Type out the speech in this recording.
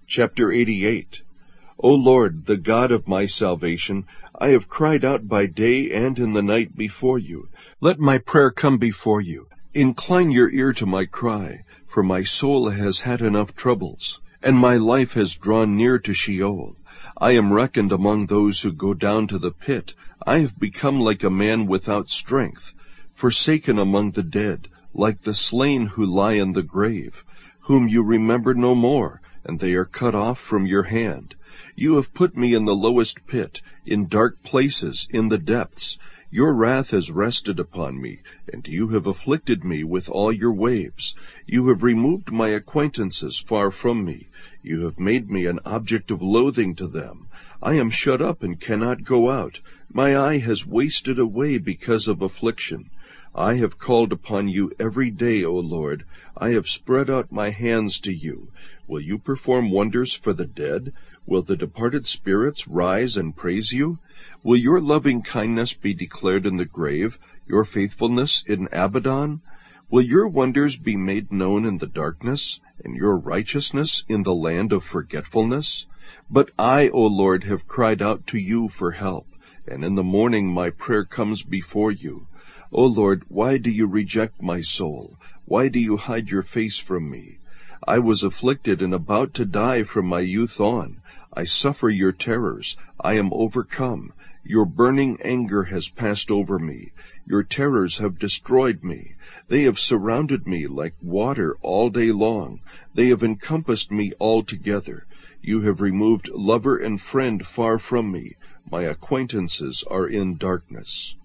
Chapter 88. O Lord, the God of my salvation, I have cried out by day and in the night before you. Let my prayer come before you. Incline your ear to my cry, for my soul has had enough troubles, and my life has drawn near to Sheol. I am reckoned among those who go down to the pit. I have become like a man without strength, forsaken among the dead, like the slain who lie in the grave, whom you remember no more, and they are cut off from your hand. You have put me in the lowest pit, in dark places, in the depths. Your wrath has rested upon me, and you have afflicted me with all your waves. You have removed my acquaintances far from me. You have made me an object of loathing to them. I am shut up and cannot go out. My eye has wasted away because of affliction. I have called upon you every day, O Lord. I have spread out my hands to you. Will you perform wonders for the dead? Will the departed spirits rise and praise you? Will your loving kindness be declared in the grave, your faithfulness in Abaddon? Will your wonders be made known in the darkness, and your righteousness in the land of forgetfulness? But I, O Lord, have cried out to you for help, and in the morning my prayer comes before you. O Lord, why do you reject my soul? Why do you hide your face from me? I was afflicted and about to die from my youth on. I suffer your terrors. I am overcome. Your burning anger has passed over me. Your terrors have destroyed me. They have surrounded me like water all day long. They have encompassed me altogether. You have removed lover and friend far from me. My acquaintances are in darkness.